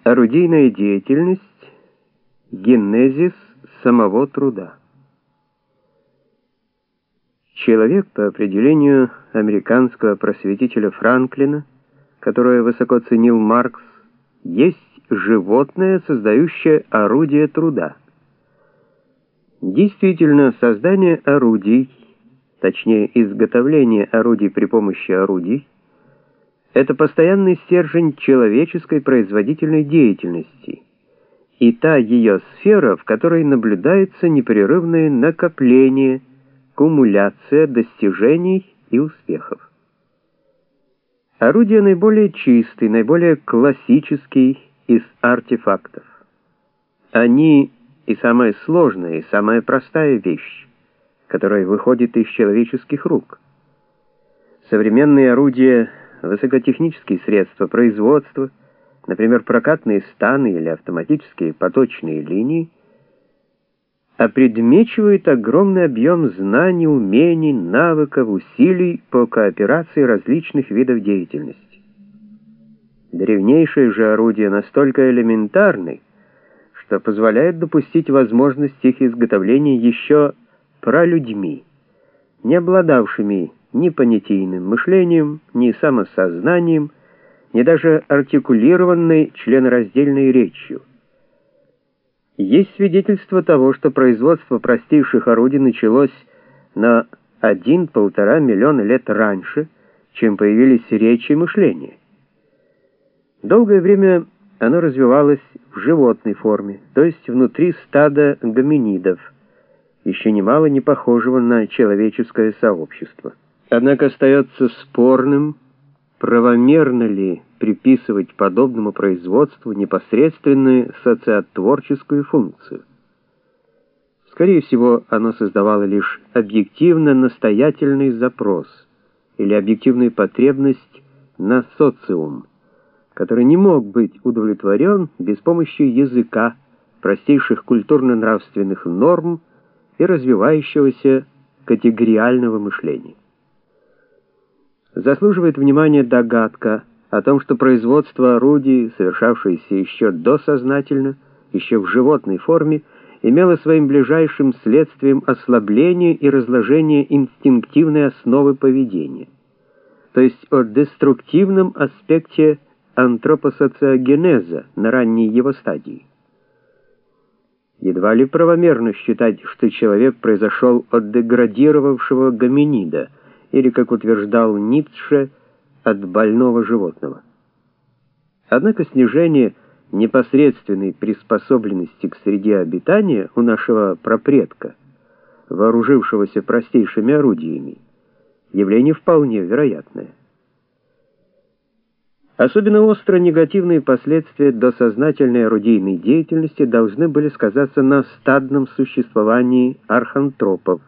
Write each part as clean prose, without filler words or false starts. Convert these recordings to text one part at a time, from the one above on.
Орудийная деятельность, генезис самого труда. Человек, по определению американского просветителя Франклина, которое высоко ценил Маркс, есть животное, создающее орудие труда. Действительно, создание орудий, точнее изготовление орудий при помощи орудий, это постоянный стержень человеческой производительной деятельности и та ее сфера, в которой наблюдается непрерывное накопление, кумуляция достижений и успехов. Орудие наиболее чистый, наиболее классический из артефактов. Они и самая сложная, и самая простая вещь, которая выходит из человеческих рук. Современные орудия, высокотехнические средства производства, например, прокатные станы или автоматические поточные линии, опредмечивают огромный объем знаний, умений, навыков, усилий по кооперации различных видов деятельности. Древнейшие же орудия настолько элементарны, что позволяет допустить возможность их изготовления еще пралюдьми, не обладавшими ни понятийным мышлением, ни самосознанием, ни даже артикулированной членораздельной речью. Есть свидетельство того, что производство простейших орудий началось на 1–1,5 миллиона лет раньше, чем появились речь и мышление. Долгое время оно развивалось в животной форме, то есть внутри стада гоминидов, еще немало не похожего на человеческое сообщество. Однако остается спорным, правомерно ли приписывать подобному производству непосредственную социотворческую функцию. Скорее всего, оно создавало лишь объективно-настоятельный запрос или объективную потребность на социум, который не мог быть удовлетворен без помощи языка, простейших культурно-нравственных норм и развивающегося категориального мышления. Заслуживает внимания догадка о том, что производство орудий, совершавшееся еще досознательно, еще в животной форме, имело своим ближайшим следствием ослабление и разложение инстинктивной основы поведения, то есть о деструктивном аспекте антропосоциогенеза на ранней его стадии. Едва ли правомерно считать, что человек произошел от деградировавшего гоминида, или, как утверждал Ницше, от больного животного. Однако снижение непосредственной приспособленности к среде обитания у нашего прапредка, вооружившегося простейшими орудиями, явление вполне вероятное. Особенно остро негативные последствия досознательной орудийной деятельности должны были сказаться на стадном существовании архантропов.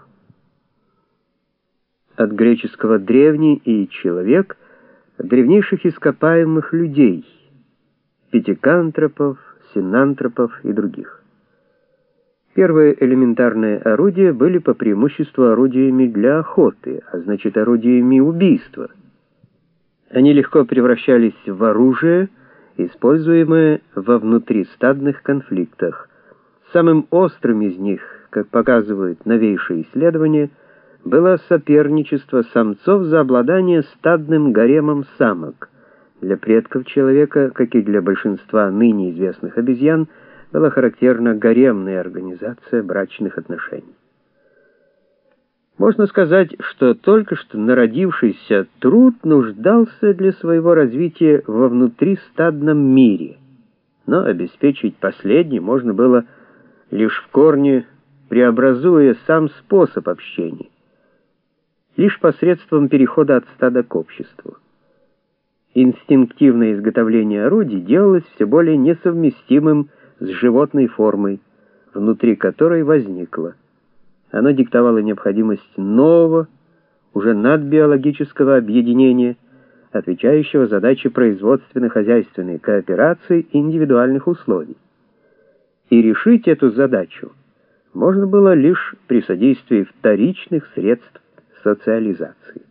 От греческого «древний» и «человек» древнейших ископаемых людей, пятикантропов, синантропов и других. Первые элементарные орудия были по преимуществу орудиями для охоты, а значит орудиями убийства. Они легко превращались в оружие, используемое во внутристадных конфликтах. Самым острым из них, как показывают новейшие исследования, было соперничество самцов за обладание стадным гаремом самок. Для предков человека, как и для большинства ныне известных обезьян, была характерна гаремная организация брачных отношений. Можно сказать, что только что народившийся труд нуждался для своего развития во внутристадном мире, но обеспечить последний можно было лишь в корне преобразуя сам способ общения, лишь посредством перехода от стада к обществу. Инстинктивное изготовление орудий делалось все более несовместимым с животной формой, внутри которой возникло. Оно диктовало необходимость нового, уже надбиологического объединения, отвечающего задаче производственно-хозяйственной кооперации и индивидуальных условий. И решить эту задачу можно было лишь при содействии вторичных средств социализации.